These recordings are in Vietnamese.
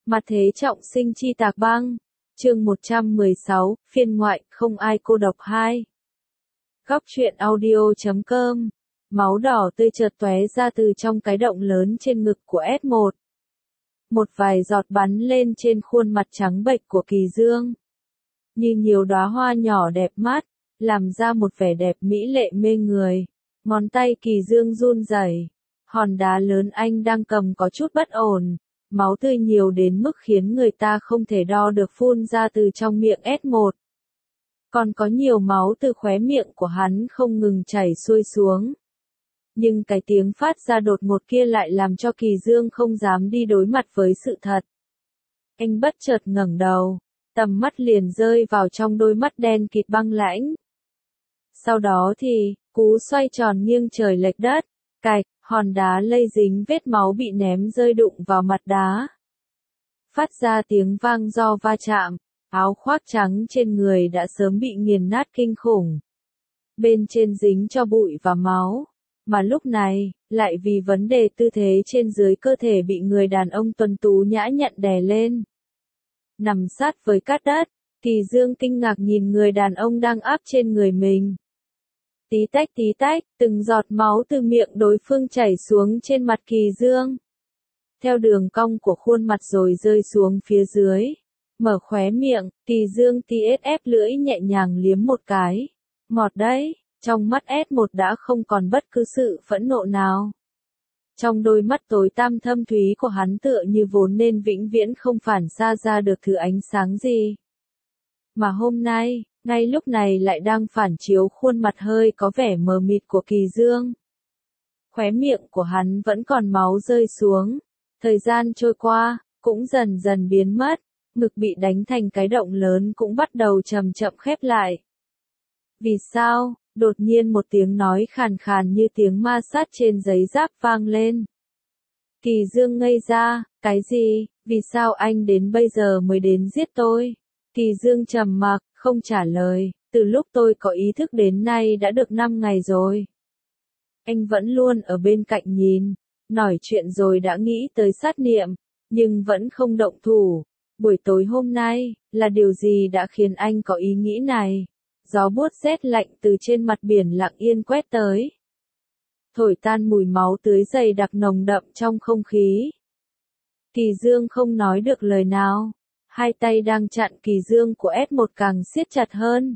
Mặt thế trọng sinh chi tạc băng. Chương 116, phiên ngoại, không ai cô độc 2. Góc truyện audio.com. Máu đỏ tươi chợt tóe ra từ trong cái động lớn trên ngực của S1. Một vài giọt bắn lên trên khuôn mặt trắng bệch của Kỳ Dương. Như nhiều đóa hoa nhỏ đẹp mắt, làm ra một vẻ đẹp mỹ lệ mê người. Ngón tay Kỳ Dương run rẩy, hòn đá lớn anh đang cầm có chút bất ổn. Máu tươi nhiều đến mức khiến người ta không thể đo được phun ra từ trong miệng S1. Còn có nhiều máu từ khóe miệng của hắn không ngừng chảy xuôi xuống. Nhưng cái tiếng phát ra đột ngột kia lại làm cho Kỳ Dương không dám đi đối mặt với sự thật. Anh bất chợt ngẩng đầu, tầm mắt liền rơi vào trong đôi mắt đen kịt băng lãnh. Sau đó thì, cú xoay tròn nghiêng trời lệch đất, cạch, hòn đá lây dính vết máu bị ném rơi đụng vào mặt đá. Phát ra tiếng vang do va chạm, áo khoác trắng trên người đã sớm bị nghiền nát kinh khủng. Bên trên dính cho bụi và máu, mà lúc này, lại vì vấn đề tư thế trên dưới cơ thể bị người đàn ông tuấn tú nhã nhặn đè lên. Nằm sát với cát đất, Kỳ Dương kinh ngạc nhìn người đàn ông đang áp trên người mình. Tí tách, từng giọt máu từ miệng đối phương chảy xuống trên mặt Kỳ Dương. Theo đường cong của khuôn mặt rồi rơi xuống phía dưới. Mở khóe miệng, Kỳ Dương ép lưỡi nhẹ nhàng liếm một cái. Ngọt đấy, trong mắt S1 đã không còn bất cứ sự phẫn nộ nào. Trong đôi mắt tối tăm thâm thúy của hắn tựa như vốn nên vĩnh viễn không phản xa ra được thứ ánh sáng gì. Mà hôm nay, ngay lúc này lại đang phản chiếu khuôn mặt hơi có vẻ mờ mịt của Kỳ Dương. Khóe miệng của hắn vẫn còn máu rơi xuống. Thời gian trôi qua, cũng dần dần biến mất, ngực bị đánh thành cái động lớn cũng bắt đầu chậm chậm khép lại. Vì sao? Đột nhiên một tiếng nói khàn khàn như tiếng ma sát trên giấy giáp vang lên. Kỳ Dương ngây ra, cái gì? Vì sao anh đến bây giờ mới đến giết tôi? Kỳ Dương trầm mặc, không trả lời, từ lúc tôi có ý thức đến nay đã được 5 ngày rồi. Anh vẫn luôn ở bên cạnh nhìn, nói chuyện rồi đã nghĩ tới sát niệm, nhưng vẫn không động thủ. Buổi tối hôm nay, là điều gì đã khiến anh có ý nghĩ này? Gió buốt rét lạnh từ trên mặt biển lặng yên quét tới. Thổi tan mùi máu tươi dày đặc nồng đậm trong không khí. Kỳ Dương không nói được lời nào. Hai tay đang chặn Kỳ Dương của S1 càng siết chặt hơn.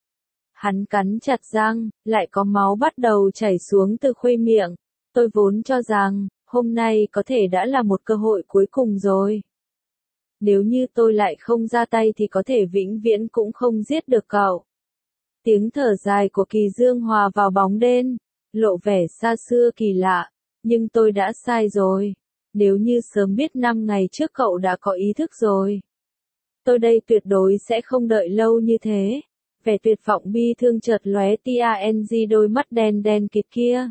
Hắn cắn chặt răng, lại có máu bắt đầu chảy xuống từ khuây miệng. Tôi vốn cho rằng, hôm nay có thể đã là một cơ hội cuối cùng rồi. Nếu như tôi lại không ra tay thì có thể vĩnh viễn cũng không giết được cậu. Tiếng thở dài của Kỳ Dương hòa vào bóng đêm, lộ vẻ xa xưa kỳ lạ. Nhưng tôi đã sai rồi. Nếu như sớm biết 5 ngày trước cậu đã có ý thức rồi. Tôi đây tuyệt đối sẽ không đợi lâu như thế. Vẻ tuyệt vọng bi thương chợt lóe tang đôi mắt đen đen kịt kia.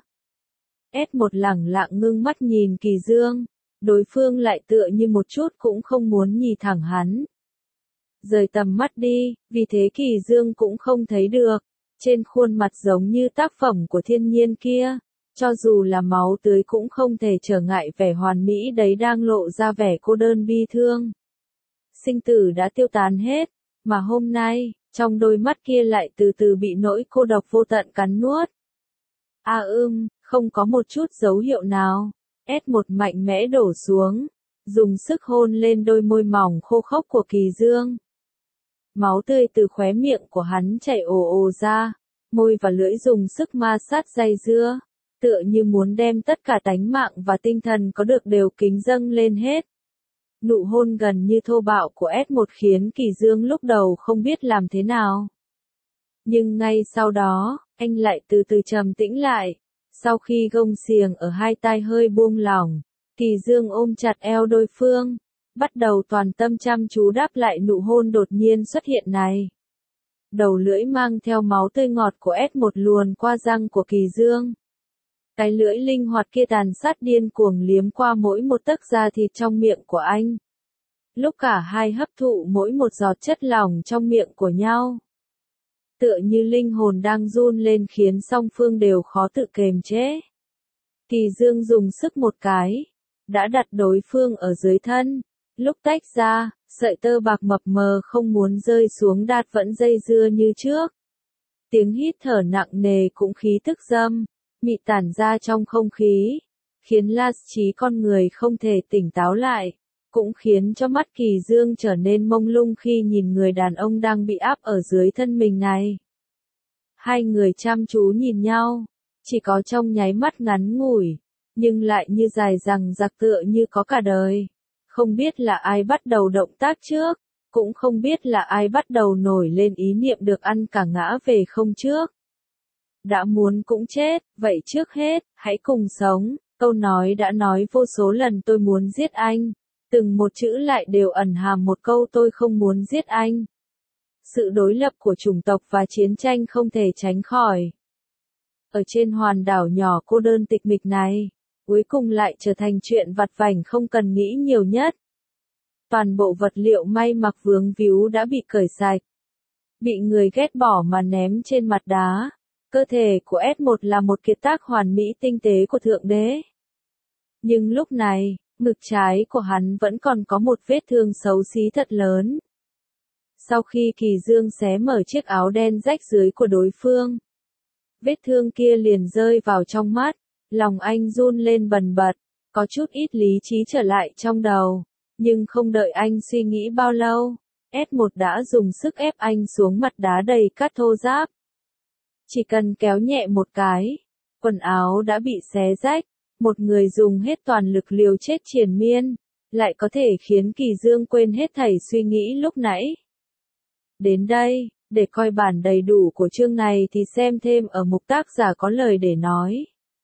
S1 lẳng lặng ngưng mắt nhìn Kỳ Dương. Đối phương lại tựa như một chút cũng không muốn nhìn thẳng hắn. Rời tầm mắt đi, vì thế Kỳ Dương cũng không thấy được. Trên khuôn mặt giống như tác phẩm của thiên nhiên kia. Cho dù là máu tươi cũng không thể trở ngại vẻ hoàn mỹ đấy đang lộ ra vẻ cô đơn bi thương. Sinh tử đã tiêu tán hết, mà hôm nay, trong đôi mắt kia lại từ từ bị nỗi cô độc vô tận cắn nuốt. Không có một chút dấu hiệu nào. S1 mạnh mẽ đổ xuống, dùng sức hôn lên đôi môi mỏng khô khốc của Kỳ Dương. Máu tươi từ khóe miệng của hắn chảy ồ ồ ra, môi và lưỡi dùng sức ma sát dây dưa, tựa như muốn đem tất cả tánh mạng và tinh thần có được đều kính dâng lên hết. Nụ hôn gần như thô bạo của S1 khiến Kỳ Dương lúc đầu không biết làm thế nào. Nhưng ngay sau đó, anh lại từ từ trầm tĩnh lại. Sau khi gông xiềng ở hai tai hơi buông lỏng, Kỳ Dương ôm chặt eo đối phương, bắt đầu toàn tâm chăm chú đáp lại nụ hôn đột nhiên xuất hiện này. Đầu lưỡi mang theo máu tươi ngọt của S1 luồn qua răng của Kỳ Dương. Cái lưỡi linh hoạt kia tàn sát điên cuồng liếm qua mỗi một tấc da thịt trong miệng của anh. Lúc cả hai hấp thụ mỗi một giọt chất lỏng trong miệng của nhau. Tựa như linh hồn đang run lên khiến song phương đều khó tự kềm chế. Kỳ Dương dùng sức một cái, đã đặt đối phương ở dưới thân, Lúc tách ra, sợi tơ bạc mập mờ không muốn rơi xuống Đạt vẫn dây dưa như trước. Tiếng hít thở nặng nề cũng khí tức dâm, mị tản ra trong không khí, khiến la trí con người không thể tỉnh táo lại, cũng khiến cho mắt Kỳ Dương trở nên mông lung khi nhìn người đàn ông đang bị áp ở dưới thân mình này. Hai người chăm chú nhìn nhau, chỉ có trong nháy mắt ngắn ngủi, nhưng lại như dài dằng dặc tựa như có cả đời. Không biết là ai bắt đầu động tác trước, cũng không biết là ai bắt đầu nổi lên ý niệm được ăn cả ngã về không trước. Đã muốn cũng chết, vậy trước hết, hãy cùng sống. Câu nói đã nói vô số lần tôi muốn giết anh, từng một chữ lại đều ẩn hàm một câu tôi không muốn giết anh. Sự đối lập của chủng tộc và chiến tranh không thể tránh khỏi. Ở trên hòn đảo nhỏ cô đơn tịch mịch này, cuối cùng lại trở thành chuyện vặt vãnh không cần nghĩ nhiều nhất. Toàn bộ vật liệu may mặc vướng víu đã bị cởi sạch, bị người ghét bỏ mà ném trên mặt đá. Cơ thể của S1 là một kiệt tác hoàn mỹ tinh tế của Thượng Đế. Nhưng lúc này, ngực trái của hắn vẫn còn có một vết thương xấu xí thật lớn. Sau khi Kỳ Dương xé mở chiếc áo đen rách dưới của đối phương, vết thương kia liền rơi vào trong mắt, lòng anh run lên bần bật, có chút ít lý trí trở lại trong đầu, nhưng không đợi anh suy nghĩ bao lâu, S1 đã dùng sức ép anh xuống mặt đá đầy cát thô ráp. Chỉ cần kéo nhẹ một cái, quần áo đã bị xé rách, một người dùng hết toàn lực liều chết triền miên, lại có thể khiến Kỳ Dương quên hết thảy suy nghĩ lúc nãy. Đến đây, để coi bản đầy đủ của chương này thì xem thêm ở mục tác giả có lời để nói.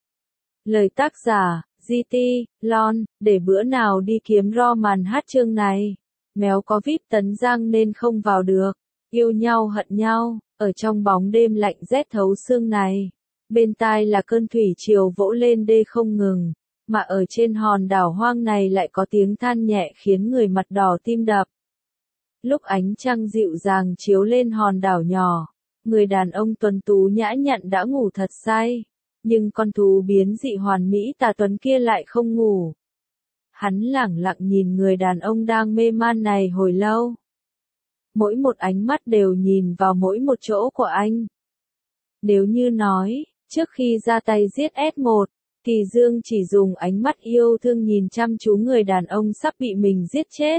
Lời tác giả, GT, Lon, để bữa nào đi kiếm ro màn hát chương này. Méo có VIP tấn giang nên không vào được. Yêu nhau hận nhau, ở trong bóng đêm lạnh rét thấu xương này. Bên tai là cơn thủy triều vỗ lên đê không ngừng, mà ở trên hòn đảo hoang này lại có tiếng than nhẹ khiến người mặt đỏ tim đập. Lúc ánh trăng dịu dàng chiếu lên hòn đảo nhỏ, người đàn ông tuấn tú nhã nhặn đã ngủ thật say, nhưng con thú biến dị hoàn mỹ tà tuấn kia lại không ngủ. Hắn lẳng lặng nhìn người đàn ông đang mê man này hồi lâu. Mỗi một ánh mắt đều nhìn vào mỗi một chỗ của anh. Nếu như nói, trước khi ra tay giết S1, Kỳ Dương chỉ dùng ánh mắt yêu thương nhìn chăm chú người đàn ông sắp bị mình giết chết.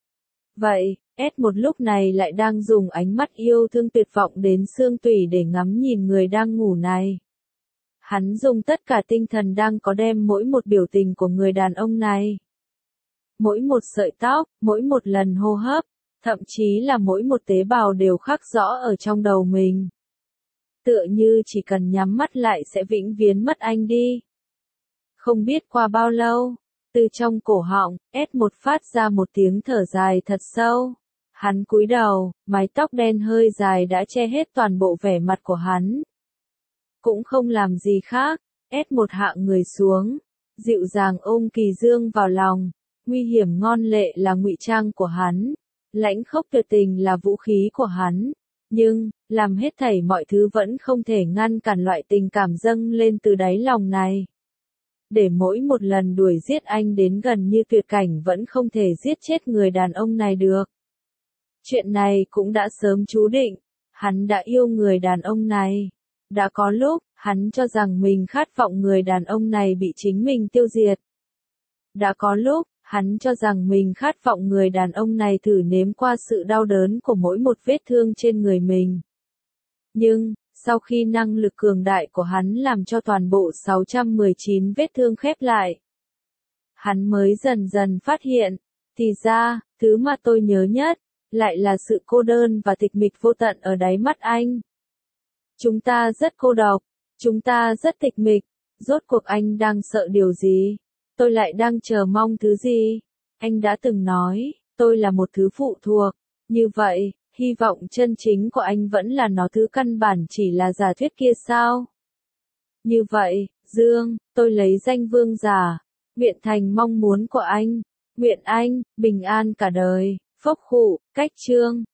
Vậy, S1 lúc này lại đang dùng ánh mắt yêu thương tuyệt vọng đến xương tủy để ngắm nhìn người đang ngủ này. Hắn dùng tất cả tinh thần đang có đem mỗi một biểu tình của người đàn ông này. Mỗi một sợi tóc, mỗi một lần hô hấp, thậm chí là mỗi một tế bào đều khắc rõ ở trong đầu mình. Tựa như chỉ cần nhắm mắt lại sẽ vĩnh viễn mất anh đi. Không biết qua bao lâu, từ trong cổ họng, S1 phát ra một tiếng thở dài thật sâu. Hắn cúi đầu, mái tóc đen hơi dài đã che hết toàn bộ vẻ mặt của hắn. Cũng không làm gì khác, S1 hạ người xuống, dịu dàng ôm Kỳ Dương vào lòng. Nguy hiểm ngon lệ là ngụy trang của hắn, lãnh khốc tuyệt tình là vũ khí của hắn. Nhưng, làm hết thảy mọi thứ vẫn không thể ngăn cản loại tình cảm dâng lên từ đáy lòng này. Để mỗi một lần đuổi giết anh đến gần như tuyệt cảnh vẫn không thể giết chết người đàn ông này được. Chuyện này cũng đã sớm chú định, hắn đã yêu người đàn ông này. Đã có lúc, hắn cho rằng mình khát vọng người đàn ông này bị chính mình tiêu diệt. Đã có lúc, hắn cho rằng mình khát vọng người đàn ông này thử nếm qua sự đau đớn của mỗi một vết thương trên người mình. Nhưng, sau khi năng lực cường đại của hắn làm cho toàn bộ 619 vết thương khép lại, hắn mới dần dần phát hiện, thì ra, thứ mà tôi nhớ nhất, lại là sự cô đơn và tịch mịch vô tận ở đáy mắt anh. Chúng ta rất cô độc, chúng ta rất tịch mịch, rốt cuộc anh đang sợ điều gì? Tôi lại đang chờ mong thứ gì? Anh đã từng nói, tôi là một thứ phụ thuộc, như vậy, hy vọng chân chính của anh vẫn là nó thứ căn bản chỉ là giả thuyết kia sao? Như vậy, Dương, tôi lấy danh vương giả, nguyện thành mong muốn của anh, nguyện anh, bình an cả đời, phốc khụ, cách chương.